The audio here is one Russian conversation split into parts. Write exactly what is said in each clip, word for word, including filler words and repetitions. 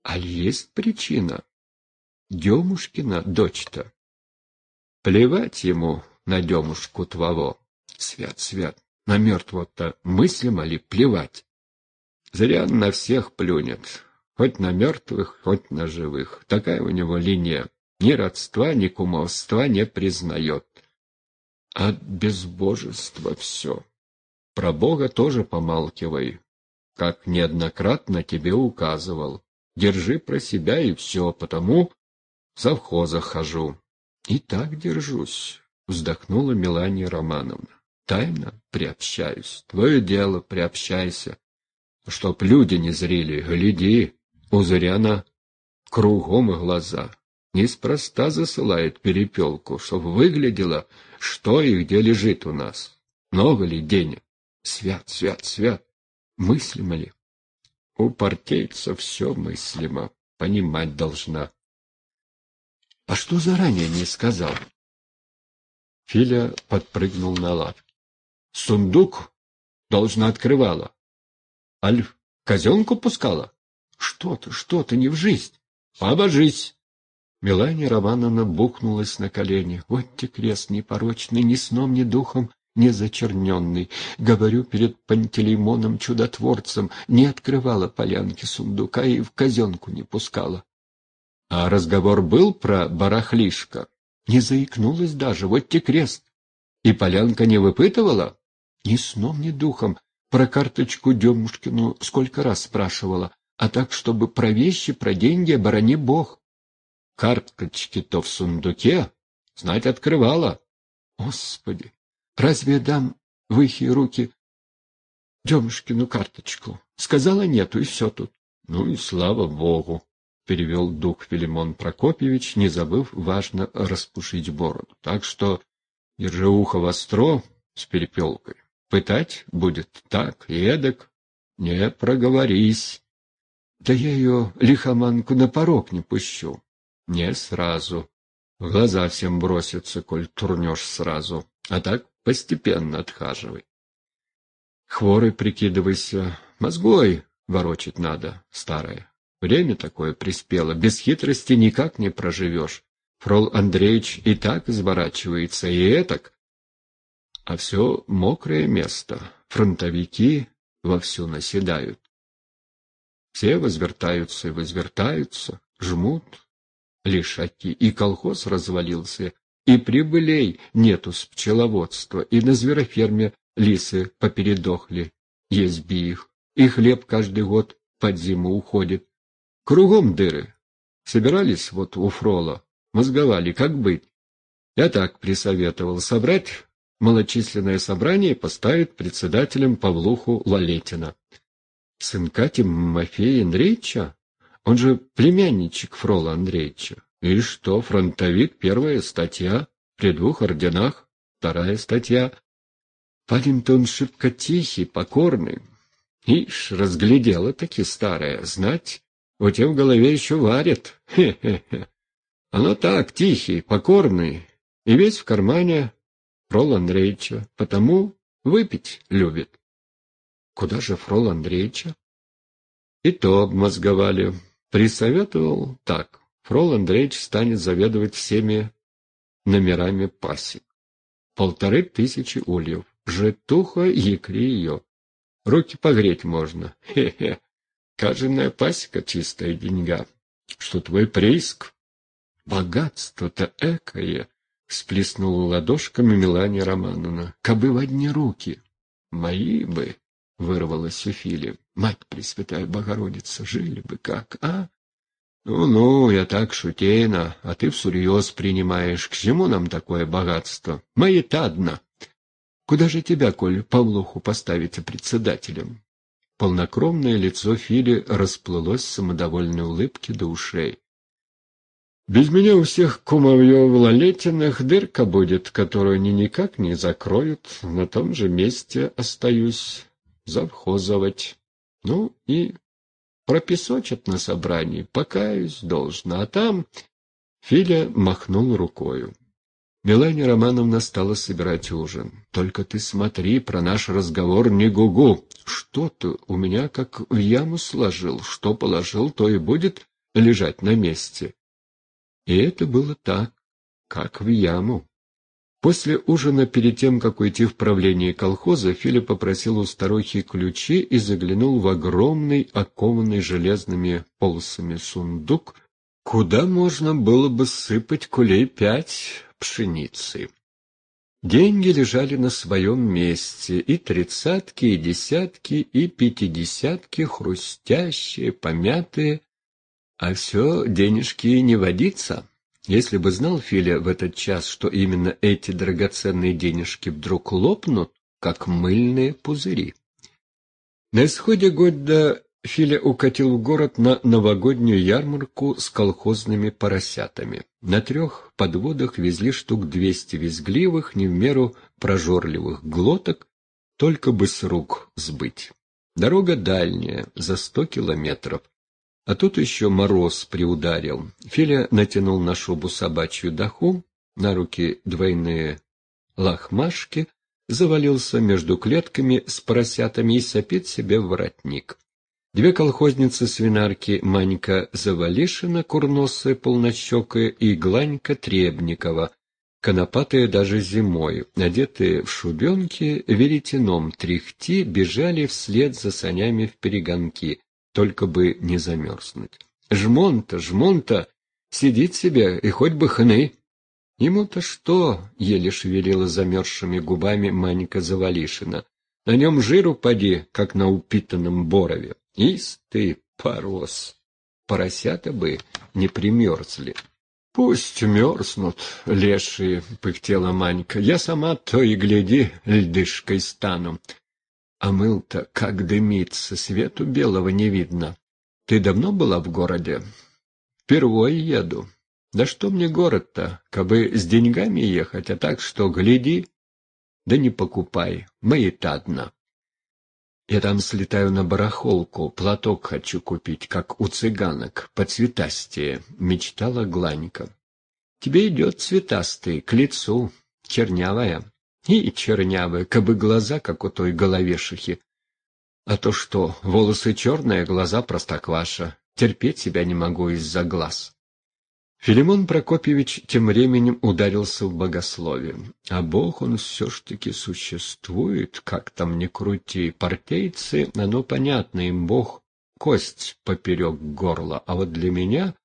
А есть причина. Демушкина дочь-то. Плевать ему на Демушку твоего. Свят, свят, на мертвого-то мыслимо ли плевать? Зря он на всех плюнет. Хоть на мертвых, хоть на живых. Такая у него линия. Ни родства, ни кумовства не признает. От безбожества все. Про Бога тоже помалкивай, как неоднократно тебе указывал. Держи про себя и все, потому в совхозах хожу. И так держусь, вздохнула Мелания Романовна. Тайно приобщаюсь. Твое дело, приобщайся. Чтоб люди не зрели, гляди, у Зыряна кругом глаза. Неспроста засылает перепелку, чтоб выглядело, что и где лежит у нас. Много ли денег? Свят, свят, свят. Мыслимо ли? У партейцев все мыслимо, понимать должна. А что заранее не сказал? Филя подпрыгнул на лавке. Сундук должна открывала. Аль казенку пускала? Что ты, что ты, не в жизнь. Побожись. Мелания Романовна бухнулась на колени. Вот те крест непорочный, ни сном, ни духом не зачерненный. Говорю перед Пантелеймоном чудотворцем, не открывала полянки сундука и в казенку не пускала. А разговор был про барахлишко? Не заикнулась даже, вот те крест. И полянка не выпытывала? Ни сном, ни духом. Про карточку Демушкину сколько раз спрашивала, а так, чтобы про вещи, про деньги, оборони бог. Карточки-то в сундуке, знать, открывала. Господи, разве я дам в их руки Демушкину карточку? Сказала нету, и все тут. Ну и слава богу, перевел дух Филимон Прокопьевич, не забыв важно распушить бороду. Так что держи ухо востро с перепелкой. Пытать будет так и эдак. Не проговорись. Да я ее, лихоманку, на порог не пущу. Не сразу. В глаза всем бросится, коль турнешь сразу. А так постепенно отхаживай. Хворый прикидывайся. Мозгой ворочать надо, старая. Время такое приспело. Без хитрости никак не проживешь. Фрол Андреевич и так изворачивается, и этак. А все мокрое место. Фронтовики вовсю наседают. Все возвертаются и возвертаются, жмут лишаки, и колхоз развалился, и прибылей нету с пчеловодства, и на звероферме лисы попередохли, есть би их, и хлеб каждый год под зиму уходит. Кругом дыры. Собирались вот у Фрола, мозговали, как быть. Я так присоветовал собрать малочисленное собрание и поставить председателем Павлуху Лалетина. Сынка Тимофея Андреевича? Он же племянничек Фрола Андреевича. И что, фронтовик, первая статья, при двух орденах, вторая статья. Парень-то он шибко тихий, покорный. Ишь, разглядела-таки старая, знать, у тебя в голове еще варят. Хе-хе-хе. Оно так, тихий, покорный, и весь в кармане Фрола Андреевича, потому выпить любит. Куда же Фрола Андреевича? И то обмозговали. Присоветовал так. Фрол Андреевич станет заведовать всеми номерами пасек. Полторы тысячи ульев. Житуха, якри ее. Руки погреть можно. Хе-хе. Каждая пасека чистая деньга. Что твой прииск? Богатство-то экое. Всплеснула ладошками Мелания Романовна. Кабы в одни руки. Мои бы, вырвалась у Фили. Мать Пресвятая Богородица, жили бы как, а? Ну-ну, я так шутейно, а ты всерьез принимаешь. К чему нам такое богатство? Мои-то одна. Куда же тебя, коль Павлуху поставите председателем? Полнокровное лицо Фили расплылось в самодовольной улыбке до ушей. Без меня у всех кумовьев Лалетиных дырка будет, которую они никак не закроют. На том же месте остаюсь завхозовать. Ну и пропесочат на собрании, покаюсь должно, а там... Филя махнул рукою. Мелания Романовна стала собирать ужин. Только ты смотри, про наш разговор не гугу. Что ты у меня как в яму сложил, что положил, то и будет лежать на месте. И это было так, как в яму. После ужина, перед тем, как уйти в правление колхоза, Филя попросил у старухи ключи и заглянул в огромный, окованный железными полосами сундук, куда можно было бы сыпать кулей пять пшеницы. Деньги лежали на своем месте, и тридцатки, и десятки, и пятидесятки, хрустящие, помятые, а все денежки не водится. Если бы знал Филя в этот час, что именно эти драгоценные денежки вдруг лопнут, как мыльные пузыри. На исходе года Филя укатил в город на новогоднюю ярмарку с колхозными поросятами. На трех подводах везли штук двести визгливых, не в меру прожорливых глоток, только бы с рук сбыть. Дорога дальняя, за сто километров. А тут еще мороз приударил. Филя натянул на шубу собачью даху, на руки двойные лохмашки, завалился между клетками с поросятами и сопит себе в воротник. Две колхозницы-свинарки, Манька Завалишина, курносая, полнощекая, и Гланька Требникова, конопатые даже зимой, одетые в шубенки, веретеном тряхти, бежали вслед за санями в перегонки, только бы не замерзнуть. Жмон-то, жмон-то, сидит себе, и хоть бы хны. Ему-то что, еле шевелила замерзшими губами Манька Завалишина. На нем жиру поди, как на упитанном борове. Ис ты, порос, поросята бы не примерзли. Пусть мерзнут, лешие, пыхтела Манька, я сама то и гляди, льдышкой стану. А мыл-то как дымится, свету белого не видно. Ты давно была в городе? Впервой еду. Да что мне город-то, кабы с деньгами ехать, а так что, гляди, да не покупай, маята одна. Я там слетаю на барахолку, платок хочу купить, как у цыганок, поцветастее, мечтала Гланька. Тебе идет цветастый, к лицу, чернявая. И чернявая, кабы глаза, как у той головешихи. А то что, волосы черные, глаза простокваша. Терпеть себя не могу из-за глаз. Филимон Прокопьевич тем временем ударился в богословие. А Бог, он все ж таки существует, как там ни крути. Партейцы, оно понятно, им Бог кость поперек горла, а вот для меня...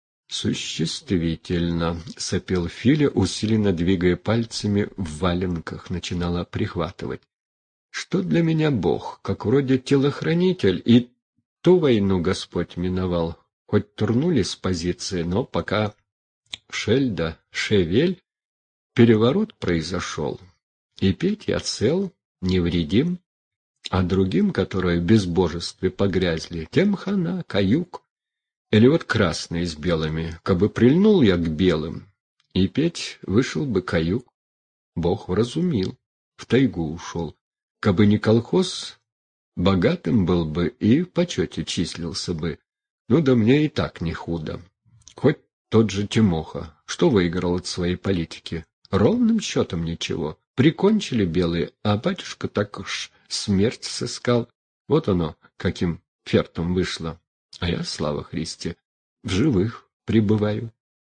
«Существительно», — сопел Филя, усиленно двигая пальцами в валенках, начинала прихватывать. «Что для меня Бог, как вроде телохранитель, и ту войну Господь миновал, хоть турнули с позиции, но пока шельда, шевель, переворот произошел, и Петя цел, невредим, а другим, которые в безбожестве погрязли, тем хана, каюк. Или вот красный с белыми, кабы прильнул я к белым, и петь вышел бы каюк. Бог вразумил, в тайгу ушел. Кабы не колхоз, богатым был бы и в почете числился бы. Ну да мне и так не худо. Хоть тот же Тимоха, что выиграл от своей политики? Ровным счетом ничего. Прикончили белые, а батюшка так уж смерть сыскал. Вот оно, каким фертом вышло. А я, слава Христе, в живых пребываю.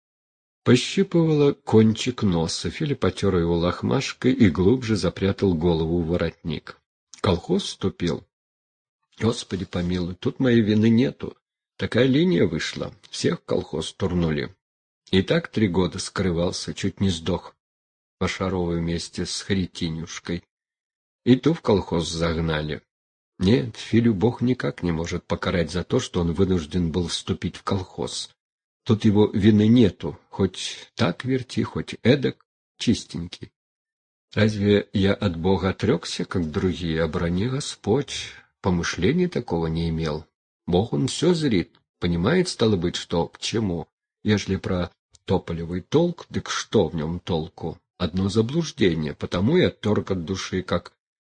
Пощипывала кончик носа, Филя потер его лохмашкой и глубже запрятал голову в воротник. Колхоз вступил. Господи помилуй, тут моей вины нету. Такая линия вышла, всех в колхоз турнули. И так три года скрывался, чуть не сдох по Шаровой вместе с Хритинюшкой. И ту в колхоз загнали. Нет, Филю Бог никак не может покарать за то, что он вынужден был вступить в колхоз. Тут его вины нету, хоть так верти, хоть эдак, чистенький. Разве я от Бога отрекся, как другие, оброни Господь? Помышлений такого не имел. Бог он все зрит, понимает, стало быть, что к чему. Ежели про тополевый толк, так что в нем толку? Одно заблуждение, потому и отторг от души, как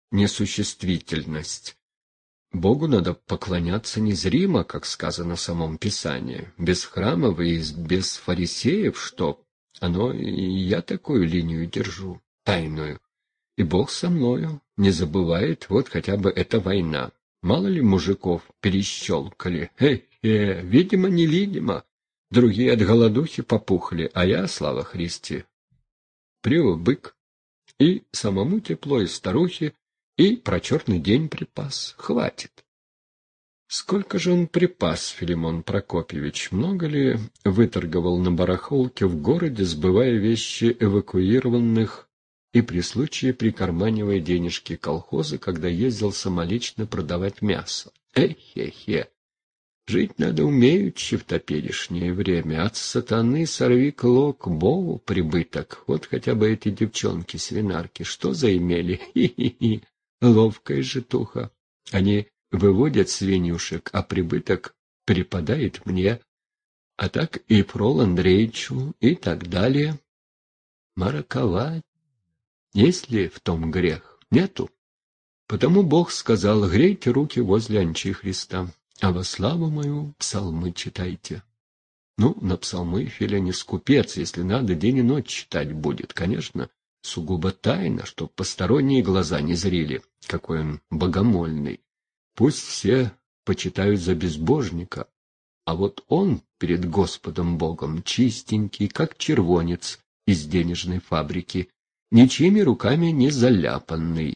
несуществительность. Богу надо поклоняться незримо, как сказано в самом Писании, без храмов и без фарисеев, что оно и я такую линию держу, тайную. И Бог со мною не забывает, вот хотя бы эта война. Мало ли мужиков перещелкали, эй, Хе-хе, видимо-невидимо. Другие от голодухи попухли, а я, слава Христе, привык. И самому тепло, и старухе, и про черный день припас. Хватит. Сколько же он припас, Филимон Прокопьевич? Много ли выторговал на барахолке в городе, сбывая вещи эвакуированных и при случае прикарманивая денежки колхоза, когда ездил самолично продавать мясо? Эхе-хе. Жить надо умеючи в топерешнее время. От сатаны сорви клок, Богу прибыток. Вот хотя бы эти девчонки-свинарки, что заимели? Хи-хи-хи. Ловкая житуха. Они выводят свинюшек, а прибыток припадает мне. А так и Фрол Андреевичу, и так далее. Мараковать. Есть ли в том грех? Нету. Потому Бог сказал: грейте руки возле Анчихриста, а во славу мою псалмы читайте. Ну, на псалмы Филя не скупец, если надо, день и ночь читать будет, конечно, сугубо тайно, чтоб посторонние глаза не зрели, какой он богомольный. Пусть все почитают за безбожника, а вот он перед Господом Богом чистенький, как червонец из денежной фабрики, ничьими руками не заляпанный.